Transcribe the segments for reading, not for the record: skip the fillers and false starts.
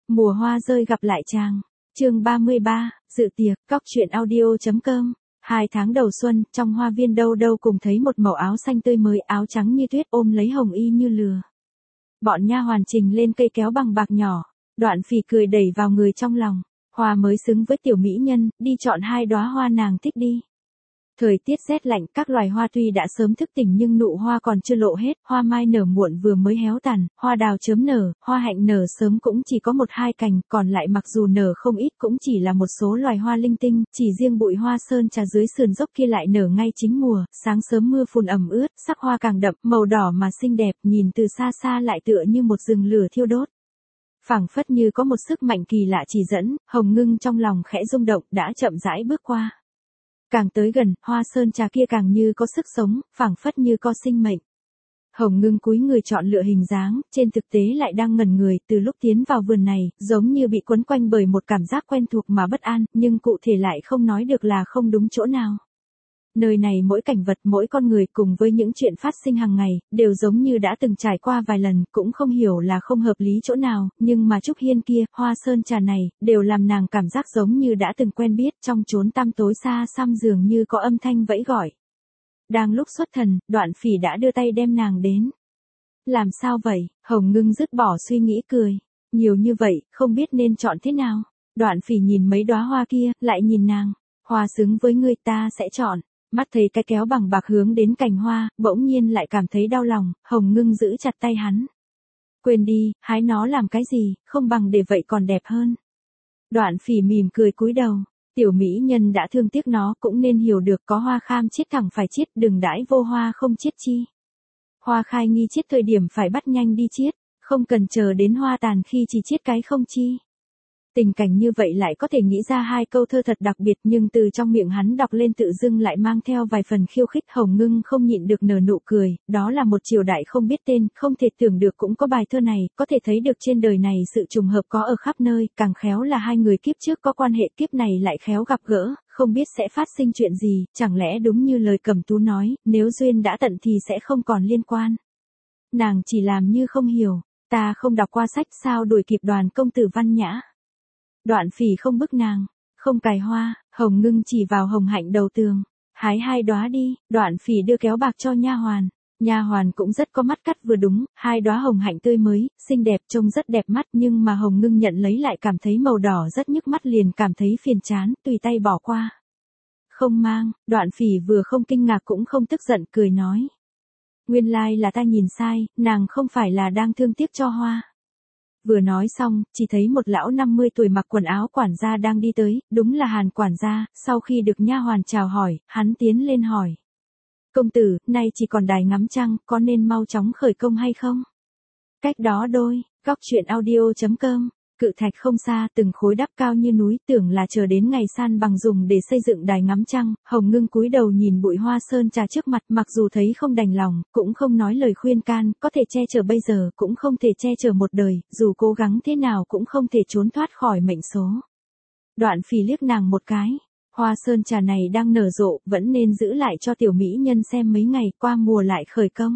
Mùa hoa rơi gặp lại chàng. Chương 33, dự tiệc, góc truyện audio.com. 2 tháng đầu xuân, trong hoa viên đâu đâu cùng thấy một màu áo xanh tươi mới, áo trắng như tuyết ôm lấy hồng y như lừa. Bọn nha hoàn trình lên cây kéo bằng bạc nhỏ, Đoạn Phỉ cười đẩy vào người trong lòng. Hoa mới xứng với tiểu mỹ nhân, đi chọn 2 đóa hoa nàng thích đi. Thời tiết rét lạnh, các loài hoa tuy đã sớm thức tỉnh nhưng nụ hoa còn chưa lộ hết, hoa mai nở muộn vừa mới héo tàn, hoa đào chớm nở, hoa hạnh nở sớm cũng chỉ có 1-2 cành, còn lại mặc dù nở không ít cũng chỉ là một số loài hoa linh tinh, chỉ riêng bụi hoa sơn trà dưới sườn dốc kia lại nở ngay chính mùa, sáng sớm mưa phùn ẩm ướt, sắc hoa càng đậm, màu đỏ mà xinh đẹp, nhìn từ xa xa lại tựa như một rừng lửa thiêu đốt. Phảng phất như có một sức mạnh kỳ lạ chỉ dẫn, Hồng Ngưng trong lòng khẽ rung động, đã chậm rãi bước qua. Càng tới gần, hoa sơn trà kia càng như có sức sống, phảng phất như có sinh mệnh. Hồng Ngưng cúi người chọn lựa hình dáng, trên thực tế lại đang ngẩn người, từ lúc tiến vào vườn này, giống như bị quấn quanh bởi một cảm giác quen thuộc mà bất an, nhưng cụ thể lại không nói được là không đúng chỗ nào. Nơi này mỗi cảnh vật, mỗi con người cùng với những chuyện phát sinh hàng ngày, đều giống như đã từng trải qua vài lần, cũng không hiểu là không hợp lý chỗ nào, nhưng mà Trúc Hiên kia, hoa sơn trà này, đều làm nàng cảm giác giống như đã từng quen biết, trong chốn tăm tối xa xăm dường như có âm thanh vẫy gọi. Đang lúc xuất thần, Đoạn Phỉ đã đưa tay đem nàng đến. Làm sao vậy? Hồng Ngưng dứt bỏ suy nghĩ cười. Nhiều như vậy, không biết nên chọn thế nào. Đoạn Phỉ nhìn mấy đóa hoa kia, lại nhìn nàng. Hoa xứng với ngươi ta sẽ chọn. Mắt thấy cái kéo bằng bạc hướng đến cành hoa, bỗng nhiên lại cảm thấy đau lòng, Hồng Ngưng giữ chặt tay hắn. Quên đi, hái nó làm cái gì, không bằng để vậy còn đẹp hơn. Đoạn Phỉ mỉm cười cúi đầu, tiểu mỹ nhân đã thương tiếc nó cũng nên hiểu được có hoa kham chiết thẳng phải chiết, đừng đãi vô hoa không chiết chi. Hoa khai nghi chiết thời điểm phải bắt nhanh đi chiết, không cần chờ đến hoa tàn khi chỉ chiết cái không chi. Tình cảnh như vậy lại có thể nghĩ ra 2 câu thơ thật đặc biệt, nhưng từ trong miệng hắn đọc lên tự dưng lại mang theo vài phần khiêu khích. Hồng Ngưng không nhịn được nở nụ cười, đó là một triều đại không biết tên, không thể tưởng được cũng có bài thơ này, có thể thấy được trên đời này sự trùng hợp có ở khắp nơi, càng khéo là 2 người kiếp trước có quan hệ, kiếp này lại khéo gặp gỡ, không biết sẽ phát sinh chuyện gì, chẳng lẽ đúng như lời Cẩm Tú nói, nếu duyên đã tận thì sẽ không còn liên quan. Nàng chỉ làm như không hiểu, ta không đọc qua sách sao đuổi kịp Đoàn công tử văn nhã. Đoạn Phỉ không bức nàng, không cài hoa, Hồng Ngưng chỉ vào hồng hạnh đầu tường, hái 2 đóa đi. Đoạn Phỉ đưa kéo bạc cho nha hoàn. Nha hoàn cũng rất có mắt cắt vừa đúng, 2 đóa hồng hạnh tươi mới, xinh đẹp, trông rất đẹp mắt, nhưng mà Hồng Ngưng nhận lấy lại cảm thấy màu đỏ rất nhức mắt, liền cảm thấy phiền chán, tùy tay bỏ qua. Không mang. Đoạn Phỉ vừa không kinh ngạc cũng không tức giận, cười nói. Nguyên lai là ta nhìn sai, nàng không phải là đang thương tiếc cho hoa. Vừa nói xong, chỉ thấy một lão 50 tuổi mặc quần áo quản gia đang đi tới, đúng là Hàn quản gia. Sau khi được nha hoàn chào hỏi, hắn tiến lên hỏi. Công tử, nay chỉ còn đài ngắm trăng, có nên mau chóng khởi công hay không? Cách đó đôi, góc truyện audio.com. Cự thạch không xa, từng khối đắp cao như núi, tưởng là chờ đến ngày san bằng dùng để xây dựng đài ngắm trăng. Hồng Ngưng cúi đầu nhìn bụi hoa sơn trà trước mặt, mặc dù thấy không đành lòng, cũng không nói lời khuyên can, có thể che chở bây giờ, cũng không thể che chở một đời, dù cố gắng thế nào cũng không thể trốn thoát khỏi mệnh số. Đoạn Phỉ liếc nàng một cái, hoa sơn trà này đang nở rộ, vẫn nên giữ lại cho tiểu mỹ nhân xem mấy ngày, qua mùa lại khởi công.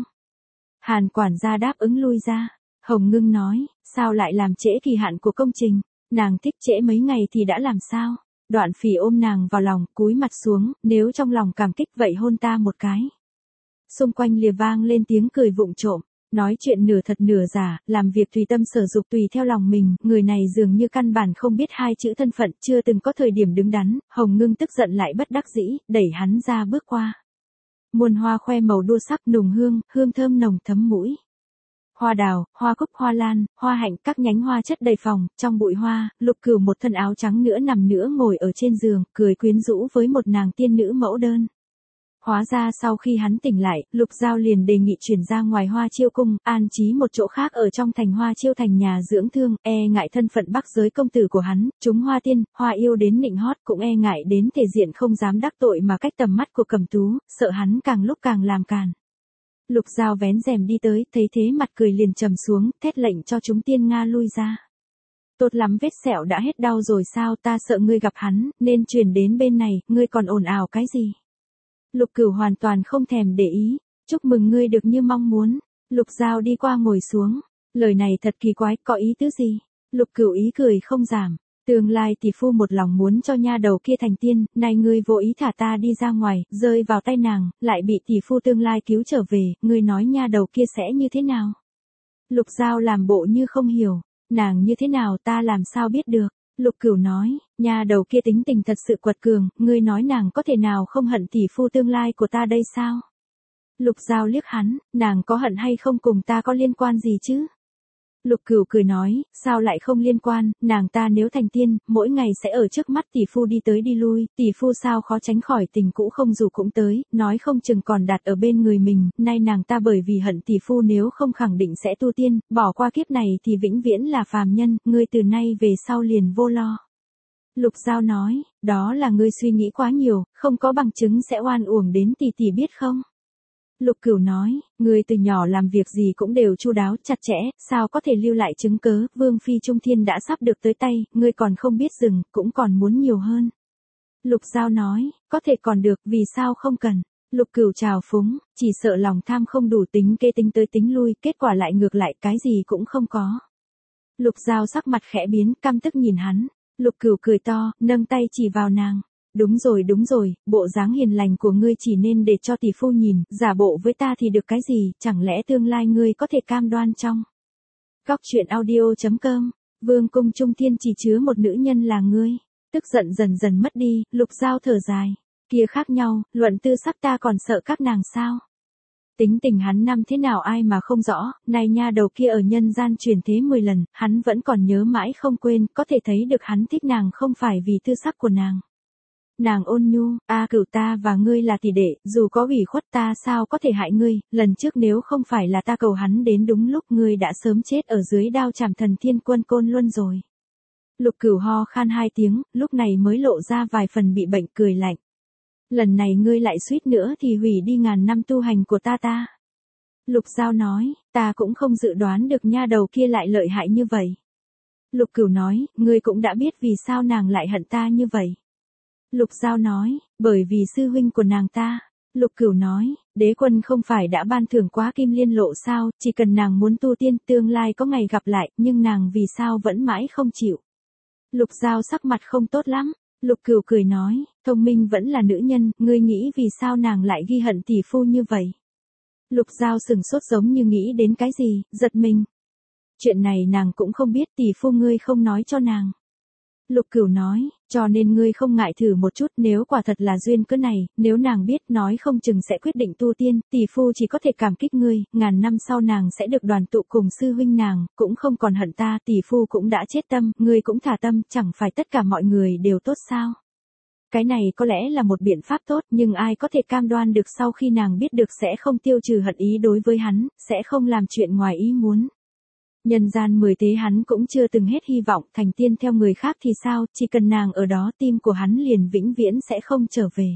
Hàn quản gia đáp ứng lui ra. Hồng Ngưng nói, sao lại làm trễ kỳ hạn của công trình, nàng thích trễ mấy ngày thì đã làm sao. Đoạn Phỉ ôm nàng vào lòng, cúi mặt xuống, nếu trong lòng cảm kích vậy hôn ta một cái. Xung quanh lìa vang lên tiếng cười vụng trộm, nói chuyện nửa thật nửa giả, làm việc tùy tâm sở dục tùy theo lòng mình, người này dường như căn bản không biết 2 chữ thân phận, chưa từng có thời điểm đứng đắn. Hồng Ngưng tức giận lại bất đắc dĩ, đẩy hắn ra bước qua. Muôn hoa khoe màu đua sắc nùng hương, hương thơm nồng thấm mũi. Hoa đào, hoa cúc, hoa lan, hoa hạnh, các nhánh hoa chất đầy phòng, trong bụi hoa, Lục Cửu một thân áo trắng nữa nằm nữa ngồi ở trên giường, cười quyến rũ với một nàng tiên nữ mẫu đơn. Hóa ra sau khi hắn tỉnh lại, Lục Giao liền đề nghị chuyển ra ngoài Hoa Chiêu cung, an trí một chỗ khác ở trong thành Hoa Chiêu thành nhà dưỡng thương, ngại thân phận bắc giới công tử của hắn, chúng hoa tiên, hoa yêu đến nịnh hót, cũng ngại đến thể diện không dám đắc tội mà cách tầm mắt của Cẩm Tú, sợ hắn càng lúc càng làm càn. Lục Giao vén rèm đi tới, thấy thế mặt cười liền trầm xuống, thét lệnh cho chúng tiên Nga lui ra. Tốt lắm, vết sẹo đã hết đau rồi sao, ta sợ ngươi gặp hắn, nên chuyển đến bên này, ngươi còn ồn ào cái gì? Lục Cửu hoàn toàn không thèm để ý, chúc mừng ngươi được như mong muốn. Lục Giao đi qua ngồi xuống, lời này thật kỳ quái, có ý tứ gì? Lục Cửu ý cười không giảm. Tương lai tỷ phu một lòng muốn cho nha đầu kia thành tiên, nay ngươi vô ý thả ta đi ra ngoài, rơi vào tay nàng, lại bị tỷ phu tương lai cứu trở về, ngươi nói nha đầu kia sẽ như thế nào? Lục Giao làm bộ như không hiểu, nàng như thế nào ta làm sao biết được? Lục Cửu nói, nha đầu kia tính tình thật sự quật cường, ngươi nói nàng có thể nào không hận tỷ phu tương lai của ta đây sao? Lục Giao liếc hắn, nàng có hận hay không cùng ta có liên quan gì chứ? Lục Cửu cười nói, sao lại không liên quan, nàng ta nếu thành tiên, mỗi ngày sẽ ở trước mắt tỷ phu đi tới đi lui, tỷ phu sao khó tránh khỏi tình cũ không dù cũng tới, nói không chừng còn đặt ở bên người mình, nay nàng ta bởi vì hận tỷ phu nếu không khẳng định sẽ tu tiên, bỏ qua kiếp này thì vĩnh viễn là phàm nhân, ngươi từ nay về sau liền vô lo. Lục Giao nói, đó là ngươi suy nghĩ quá nhiều, không có bằng chứng sẽ oan uổng đến tỷ tỷ biết không? Lục Cửu nói, ngươi từ nhỏ làm việc gì cũng đều chu đáo, chặt chẽ, sao có thể lưu lại chứng cớ, Vương Phi Trung Thiên đã sắp được tới tay, ngươi còn không biết dừng, cũng còn muốn nhiều hơn. Lục Giao nói, có thể còn được, vì sao không cần. Lục Cửu trào phúng, chỉ sợ lòng tham không đủ tính kê tính tới tính lui, kết quả lại ngược lại cái gì cũng không có. Lục Giao sắc mặt khẽ biến, căm tức nhìn hắn. Lục Cửu cười to, nâng tay chỉ vào nàng. Đúng rồi, bộ dáng hiền lành của ngươi chỉ nên để cho tỷ phu nhìn, giả bộ với ta thì được cái gì, chẳng lẽ tương lai ngươi có thể cam đoan trong. Góc truyện audio.com, Vương cung Trung Thiên chỉ chứa một nữ nhân là ngươi. Tức giận dần dần mất đi, Lục Giao thở dài. Kia khác nhau, luận tư sắc ta còn sợ các nàng sao. Tính tình hắn năm thế nào ai mà không rõ, này nha đầu kia ở nhân gian truyền thế 10 lần, hắn vẫn còn nhớ mãi không quên, có thể thấy được hắn thích nàng không phải vì tư sắc của nàng. Nàng ôn nhu, Cửu ta và ngươi là tỷ đệ, dù có ủy khuất ta sao có thể hại ngươi, lần trước nếu không phải là ta cầu hắn đến đúng lúc ngươi đã sớm chết ở dưới đao chảm Thần Thiên Quân Côn Luân rồi. Lục Cửu ho khan 2 tiếng, lúc này mới lộ ra vài phần bị bệnh cười lạnh. Lần này ngươi lại suýt nữa thì hủy đi ngàn năm tu hành của ta. Lục Giao nói, ta cũng không dự đoán được nha đầu kia lại lợi hại như vậy. Lục Cửu nói, ngươi cũng đã biết vì sao nàng lại hận ta như vậy. Lục Giao nói, bởi vì sư huynh của nàng ta. Lục Cửu nói, đế quân không phải đã ban thưởng quá kim liên lộ sao, chỉ cần nàng muốn tu tiên tương lai có ngày gặp lại, nhưng nàng vì sao vẫn mãi không chịu. Lục Giao sắc mặt không tốt lắm. Lục Cửu cười nói, thông minh vẫn là nữ nhân, ngươi nghĩ vì sao nàng lại ghi hận tỷ phu như vậy. Lục Giao sừng sốt giống như nghĩ đến cái gì, giật mình. Chuyện này nàng cũng không biết, tỷ phu ngươi không nói cho nàng. Lục Cửu nói, cho nên ngươi không ngại thử một chút, nếu quả thật là duyên cớ này, nếu nàng biết nói không chừng sẽ quyết định tu tiên, tỷ phu chỉ có thể cảm kích ngươi, ngàn năm sau nàng sẽ được đoàn tụ cùng sư huynh nàng, cũng không còn hận ta, tỷ phu cũng đã chết tâm, ngươi cũng thả tâm, chẳng phải tất cả mọi người đều tốt sao? Cái này có lẽ là một biện pháp tốt, nhưng ai có thể cam đoan được sau khi nàng biết được sẽ không tiêu trừ hận ý đối với hắn, sẽ không làm chuyện ngoài ý muốn. Nhân gian 10 thế hắn cũng chưa từng hết hy vọng, thành tiên theo người khác thì sao, chỉ cần nàng ở đó tim của hắn liền vĩnh viễn sẽ không trở về.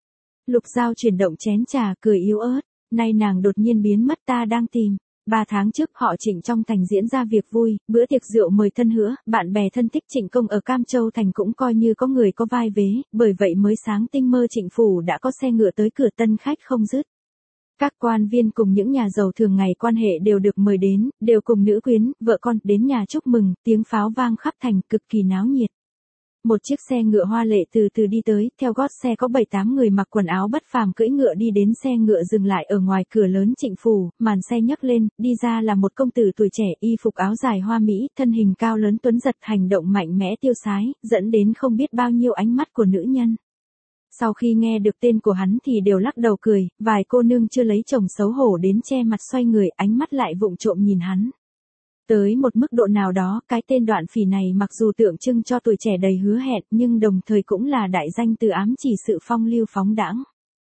Lục Giao chuyển động chén trà cười yếu ớt, nay nàng đột nhiên biến mất ta đang tìm. 3 tháng trước họ Trịnh trong thành diễn ra việc vui, bữa tiệc rượu mời thân hứa, bạn bè thân thích Trịnh Công ở Cam Châu thành cũng coi như có người có vai vế, bởi vậy mới sáng tinh mơ Trịnh phủ đã có xe ngựa tới cửa tân khách không dứt. Các quan viên cùng những nhà giàu thường ngày quan hệ đều được mời đến, đều cùng nữ quyến, vợ con đến nhà chúc mừng, tiếng pháo vang khắp thành cực kỳ náo nhiệt. Một chiếc xe ngựa hoa lệ từ từ đi tới, theo gót xe có 7-8 người mặc quần áo bất phàm cưỡi ngựa đi đến xe ngựa dừng lại ở ngoài cửa lớn Trịnh phủ, màn xe nhấc lên, đi ra là một công tử tuổi trẻ, y phục áo dài hoa mỹ, thân hình cao lớn tuấn giật, hành động mạnh mẽ tiêu sái, dẫn đến không biết bao nhiêu ánh mắt của nữ nhân. Sau khi nghe được tên của hắn thì đều lắc đầu cười, vài cô nương chưa lấy chồng xấu hổ đến che mặt xoay người, ánh mắt lại vụng trộm nhìn hắn. Tới một mức độ nào đó, cái tên Đoạn Phỉ này mặc dù tượng trưng cho tuổi trẻ đầy hứa hẹn, nhưng đồng thời cũng là đại danh từ ám chỉ sự phong lưu phóng đãng.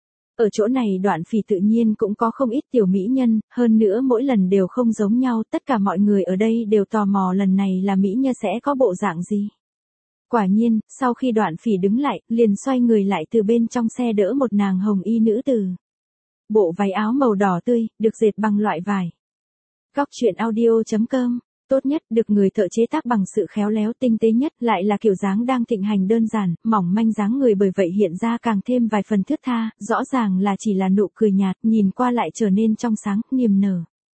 Ở chỗ này Đoạn Phỉ tự nhiên cũng có không ít tiểu mỹ nhân, hơn nữa mỗi lần đều không giống nhau, tất cả mọi người ở đây đều tò mò lần này là mỹ nhân sẽ có bộ dạng gì. Quả nhiên, sau khi Đoạn Phỉ đứng lại, liền xoay người lại từ bên trong xe đỡ một nàng hồng y nữ tử. Bộ váy áo màu đỏ tươi, được dệt bằng loại vải. Góc truyện audio.com, tốt nhất được người thợ chế tác bằng sự khéo léo tinh tế nhất, lại là kiểu dáng đang thịnh hành đơn giản, mỏng manh dáng người bởi vậy hiện ra càng thêm vài phần thướt tha, rõ ràng là chỉ là nụ cười nhạt, nhìn qua lại trở nên trong sáng, niềm nở.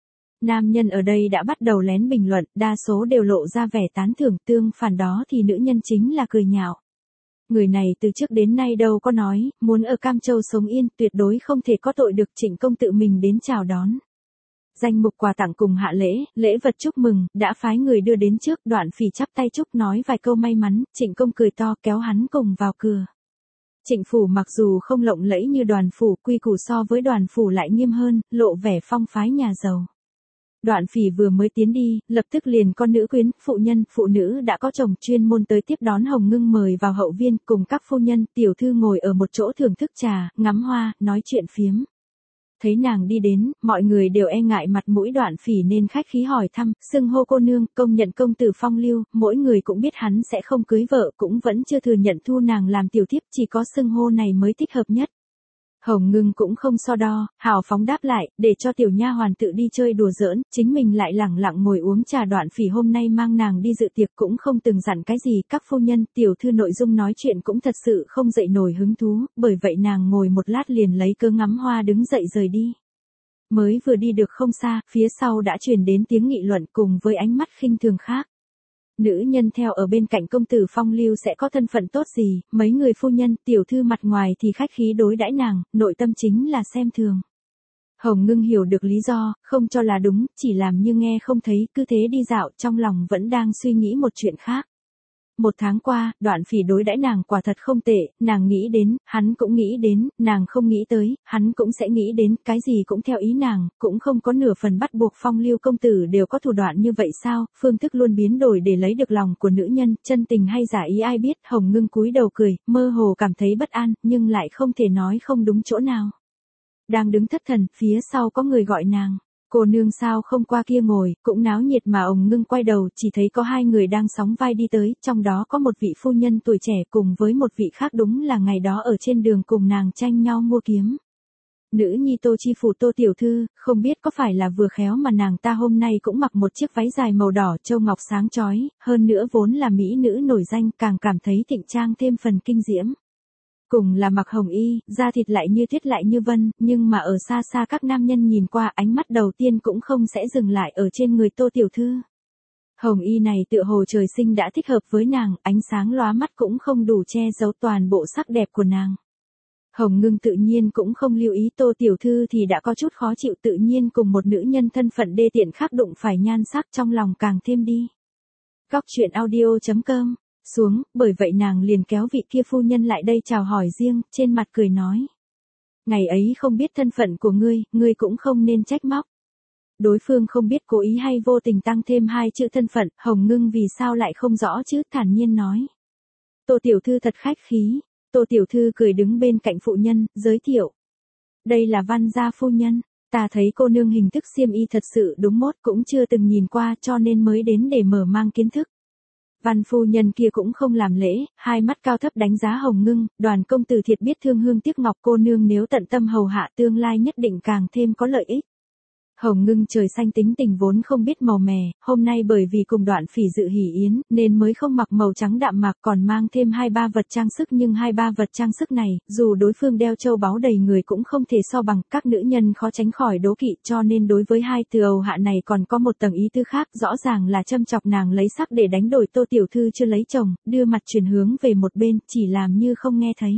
Nam nhân ở đây đã bắt đầu lén bình luận, đa số đều lộ ra vẻ tán thưởng, tương phản đó thì nữ nhân chính là cười nhạo. Người này từ trước đến nay đâu có nói, muốn ở Cam Châu sống yên, tuyệt đối không thể có tội được. Trịnh Công tự mình đến chào đón. Danh mục quà tặng cùng hạ lễ, lễ vật chúc mừng, đã phái người đưa đến trước. Đoạn Phỉ chắp tay chúc nói vài câu may mắn, Trịnh Công cười to kéo hắn cùng vào cửa. Trịnh phủ mặc dù không lộng lẫy như Đoàn phủ, quy củ so với Đoàn phủ lại nghiêm hơn, lộ vẻ phong phái nhà giàu. Đoạn Phỉ vừa mới tiến đi, lập tức liền con nữ quyến, phụ nhân, phụ nữ đã có chồng chuyên môn tới tiếp đón Hồng Ngưng mời vào hậu viên, cùng các phu nhân, tiểu thư ngồi ở một chỗ thưởng thức trà, ngắm hoa, nói chuyện phiếm. Thấy nàng đi đến, mọi người đều e ngại mặt mũi Đoạn Phỉ nên khách khí hỏi thăm, xưng hô cô nương, công nhận công tử phong lưu, mỗi người cũng biết hắn sẽ không cưới vợ, cũng vẫn chưa thừa nhận thu nàng làm tiểu thiếp, chỉ có xưng hô này mới thích hợp nhất. Hồng Ngưng cũng không so đo, hào phóng đáp lại, để cho tiểu nha hoàn tự đi chơi đùa giỡn, chính mình lại lẳng lặng ngồi uống trà. Đoạn Phỉ hôm nay mang nàng đi dự tiệc cũng không từng dặn cái gì, các phu nhân, tiểu thư nội dung nói chuyện cũng thật sự không dậy nổi hứng thú, bởi vậy nàng ngồi một lát liền lấy cớ ngắm hoa đứng dậy rời đi. Mới vừa đi được không xa, phía sau đã truyền đến tiếng nghị luận cùng với ánh mắt khinh thường khác. Nữ nhân theo ở bên cạnh công tử phong lưu sẽ có thân phận tốt gì, mấy người phu nhân, tiểu thư mặt ngoài thì khách khí đối đãi nàng, nội tâm chính là xem thường. Hồng Ngưng hiểu được lý do, không cho là đúng, chỉ làm như nghe không thấy, cứ thế đi dạo, trong lòng vẫn đang suy nghĩ một chuyện khác. Một tháng qua, Đoạn Phỉ đối đãi nàng quả thật không tệ, nàng nghĩ đến, hắn cũng nghĩ đến, nàng không nghĩ tới, hắn cũng sẽ nghĩ đến, cái gì cũng theo ý nàng, cũng không có nửa phần bắt buộc. Phong lưu công tử đều có thủ đoạn như vậy sao, phương thức luôn biến đổi để lấy được lòng của nữ nhân, chân tình hay giả ý ai biết. Hồng Ngưng cúi đầu cười, mơ hồ cảm thấy bất an, nhưng lại không thể nói không đúng chỗ nào. Đang đứng thất thần, phía sau có người gọi nàng. Cô nương sao không qua kia ngồi, cũng náo nhiệt mà. Hồng Ngưng quay đầu, chỉ thấy có hai người đang sóng vai đi tới, trong đó có một vị phu nhân tuổi trẻ cùng với một vị khác đúng là ngày đó ở trên đường cùng nàng tranh nhau mua kiếm. Nữ nhi Tô Chi phủ Tô tiểu thư, không biết có phải là vừa khéo mà nàng ta hôm nay cũng mặc một chiếc váy dài màu đỏ châu ngọc sáng chói, hơn nữa vốn là mỹ nữ nổi danh, càng cảm thấy thịnh trang thêm phần kinh diễm. Cùng là mặc hồng y, da thịt lại như tuyết lại như vân, nhưng mà ở xa xa các nam nhân nhìn qua ánh mắt đầu tiên cũng không sẽ dừng lại ở trên người Tô tiểu thư. Hồng y này tựa hồ trời sinh đã thích hợp với nàng, ánh sáng lóa mắt cũng không đủ che giấu toàn bộ sắc đẹp của nàng. Hồng Ngưng tự nhiên cũng không lưu ý Tô tiểu thư thì đã có chút khó chịu, tự nhiên cùng một nữ nhân thân phận đê tiện khác đụng phải nhan sắc trong lòng càng thêm đi. Góc truyện audio.com xuống, bởi vậy nàng liền kéo vị kia phu nhân lại đây chào hỏi riêng, trên mặt cười nói. Ngày ấy không biết thân phận của ngươi cũng không nên trách móc. Đối phương không biết cố ý hay vô tình tăng thêm hai chữ thân phận, Hồng Ngưng vì sao lại không rõ chứ, thản nhiên nói. Tô tiểu thư thật khách khí. Tô tiểu thư cười đứng bên cạnh phụ nhân, giới thiệu. Đây là Văn gia phu nhân, ta thấy cô nương hình thức xiêm y thật sự đúng mốt, cũng chưa từng nhìn qua cho nên mới đến để mở mang kiến thức. Văn phu nhân kia cũng không làm lễ, hai mắt cao thấp đánh giá Hồng Ngưng, Đoàn công tử thiệt biết thương hương tiếc ngọc, cô nương nếu tận tâm hầu hạ tương lai nhất định càng thêm có lợi ích. Hồng Ngưng trời xanh tính tình vốn không biết màu mè, hôm nay bởi vì cùng Đoạn Phỉ dự hỷ yến, nên mới không mặc màu trắng đạm mạc, còn mang thêm 2-3 vật trang sức, nhưng 2-3 vật trang sức này, dù đối phương đeo châu báu đầy người cũng không thể so bằng, các nữ nhân khó tránh khỏi đố kỵ, cho nên đối với hai từ hầu hạ này còn có một tầng ý tư khác, rõ ràng là châm chọc nàng lấy sắc để đánh đổi Tô tiểu thư chưa lấy chồng, đưa mặt chuyển hướng về một bên, chỉ làm như không nghe thấy.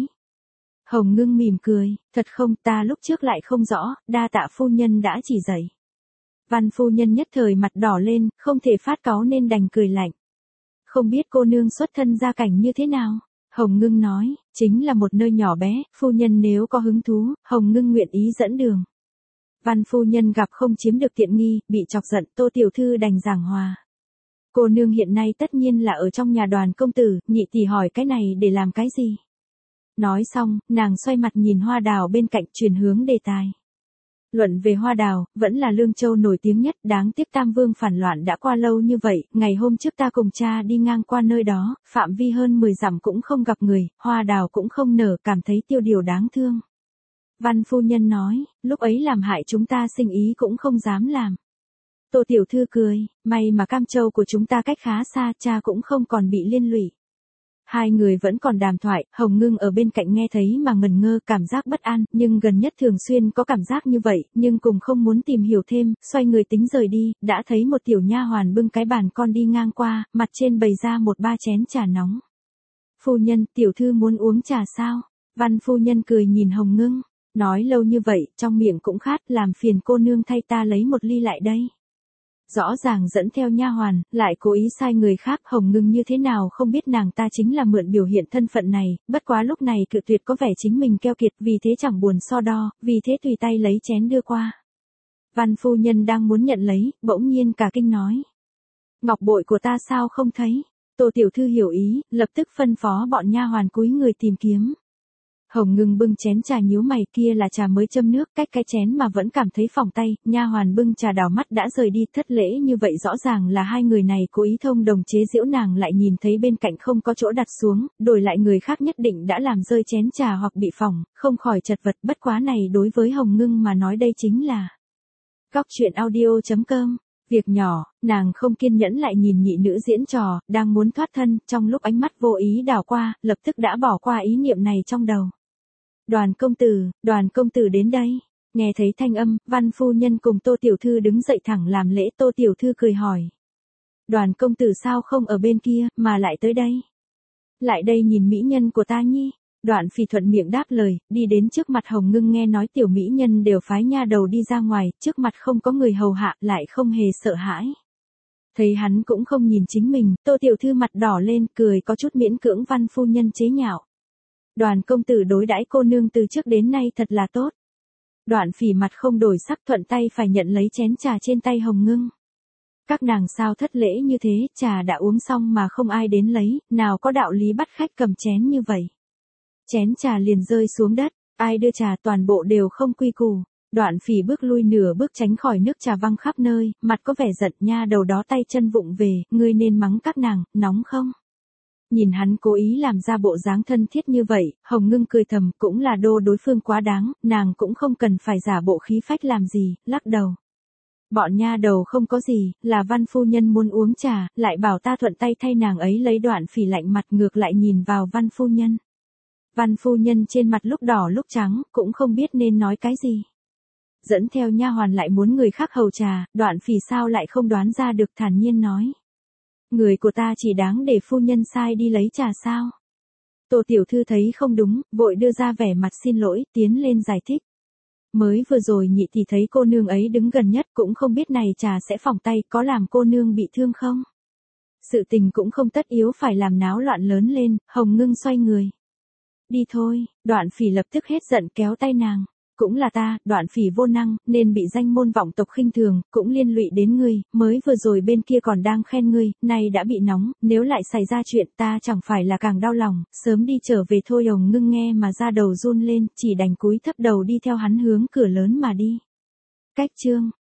Hồng Ngưng mỉm cười, thật không, ta lúc trước lại không rõ, đa tạ phu nhân đã chỉ dạy. Văn phu nhân nhất thời mặt đỏ lên, không thể phát cáu nên đành cười lạnh. Không biết cô nương xuất thân gia cảnh như thế nào? Hồng Ngưng nói, chính là một nơi nhỏ bé, phu nhân nếu có hứng thú, Hồng Ngưng nguyện ý dẫn đường. Văn phu nhân gặp không chiếm được tiện nghi, bị chọc giận, Tô tiểu thư đành giảng hòa. Cô nương hiện nay tất nhiên là ở trong nhà Đoàn công tử, nhị tỷ hỏi cái này để làm cái gì? Nói xong, nàng xoay mặt nhìn Hoa Đào bên cạnh, chuyển hướng đề tài. Luận về Hoa Đào, vẫn là Lương Châu nổi tiếng nhất, đáng tiếc Tam Vương phản loạn đã qua lâu như vậy, ngày hôm trước ta cùng cha đi ngang qua nơi đó, phạm vi hơn 10 dặm cũng không gặp người, Hoa Đào cũng không nở, cảm thấy tiêu điều đáng thương. Văn phu nhân nói, lúc ấy làm hại chúng ta sinh ý cũng không dám làm. Tô tiểu thư cười, may mà Cam Châu của chúng ta cách khá xa, cha cũng không còn bị liên lụy. Hai người vẫn còn đàm thoại, Hồng Ngưng ở bên cạnh nghe thấy mà ngần ngơ, cảm giác bất an, nhưng gần nhất thường xuyên có cảm giác như vậy, nhưng cùng không muốn tìm hiểu thêm, xoay người tính rời đi, đã thấy một tiểu nha hoàn bưng cái bàn con đi ngang qua, mặt trên bày ra một ba chén trà nóng. Phu nhân, tiểu thư muốn uống trà sao? Văn phu nhân cười nhìn Hồng Ngưng, nói lâu như vậy, trong miệng cũng khát, làm phiền cô nương thay ta lấy một ly lại đây. Rõ ràng dẫn theo nha hoàn, lại cố ý sai người khác. Hồng Ngưng như thế nào không biết nàng ta chính là mượn biểu hiện thân phận này, bất quá lúc này cự tuyệt có vẻ chính mình keo kiệt, vì thế chẳng buồn so đo, vì thế tùy tay lấy chén đưa qua. Văn phu nhân đang muốn nhận lấy, bỗng nhiên cả kinh nói. Ngọc bội của ta sao không thấy? Tô tiểu thư hiểu ý, lập tức phân phó bọn nha hoàn cúi người tìm kiếm. Hồng Ngưng bưng chén trà nhíu mày, kia là trà mới châm nước, cách cái chén mà vẫn cảm thấy phỏng tay, nha hoàn bưng trà đảo mắt đã rời đi, thất lễ như vậy rõ ràng là hai người này cố ý thông đồng chế giễu nàng, lại nhìn thấy bên cạnh không có chỗ đặt xuống, đổi lại người khác nhất định đã làm rơi chén trà hoặc bị phỏng, không khỏi chật vật, bất quá này đối với Hồng Ngưng mà nói đây chính là Góc truyện audio.com. Việc nhỏ, nàng không kiên nhẫn lại nhìn nhị nữ diễn trò, đang muốn thoát thân, trong lúc ánh mắt vô ý đảo qua, lập tức đã bỏ qua ý niệm này trong đầu. Đoàn công tử đến đây. Nghe thấy thanh âm, Văn phu nhân cùng Tô tiểu thư đứng dậy thẳng làm lễ. Tô tiểu thư cười hỏi. Đoàn công tử sao không ở bên kia, mà lại tới đây? Lại đây nhìn mỹ nhân của ta nhi. Đoạn Phỉ thuận miệng đáp lời, đi đến trước mặt Hồng Ngưng, nghe nói tiểu mỹ nhân đều phái nha đầu đi ra ngoài, trước mặt không có người hầu hạ, lại không hề sợ hãi. Thấy hắn cũng không nhìn chính mình, Tô tiểu thư mặt đỏ lên, cười có chút miễn cưỡng. Văn phu nhân chế nhạo. Đoàn công tử đối đãi cô nương từ trước đến nay thật là tốt. Đoạn Phỉ mặt không đổi sắc, thuận tay phải nhận lấy chén trà trên tay Hồng Ngưng. Các nàng sao thất lễ như thế, trà đã uống xong mà không ai đến lấy, nào có đạo lý bắt khách cầm chén như vậy. Chén trà liền rơi xuống đất, ai đưa trà toàn bộ đều không quy củ. Đoạn Phỉ bước lui nửa bước tránh khỏi nước trà văng khắp nơi, mặt có vẻ giận, nha đầu đó tay chân vụng về, ngươi nên mắng các nàng, nóng không? Nhìn hắn cố ý làm ra bộ dáng thân thiết như vậy, Hồng Ngưng cười thầm, cũng là đối phương quá đáng, nàng cũng không cần phải giả bộ khí phách làm gì, lắc đầu. Bọn nha đầu không có gì, là Văn phu nhân muốn uống trà, lại bảo ta thuận tay thay nàng ấy lấy. Đoạn Phỉ lạnh mặt ngược lại nhìn vào Văn phu nhân. Văn phu nhân trên mặt lúc đỏ lúc trắng, cũng không biết nên nói cái gì. Dẫn theo nha hoàn lại muốn người khác hầu trà, Đoạn Phỉ sao lại không đoán ra được, thản nhiên nói. Người của ta chỉ đáng để phu nhân sai đi lấy trà sao? Tô tiểu thư thấy không đúng, vội đưa ra vẻ mặt xin lỗi, tiến lên giải thích. Mới vừa rồi nhị thì thấy cô nương ấy đứng gần nhất, cũng không biết này trà sẽ phỏng tay, có làm cô nương bị thương không? Sự tình cũng không tất yếu phải làm náo loạn lớn lên. Hồng Ngưng xoay người. Đi thôi. Đoạn Phỉ lập tức hết giận kéo tay nàng. Cũng là ta, Đoạn Phỉ vô năng, nên bị danh môn vọng tộc khinh thường, cũng liên lụy đến ngươi, mới vừa rồi bên kia còn đang khen ngươi, nay đã bị nóng, nếu lại xảy ra chuyện ta chẳng phải là càng đau lòng, sớm đi trở về thôi. Hồng Ngưng nghe mà da đầu run lên, chỉ đành cúi thấp đầu đi theo hắn hướng cửa lớn mà đi. Cách chương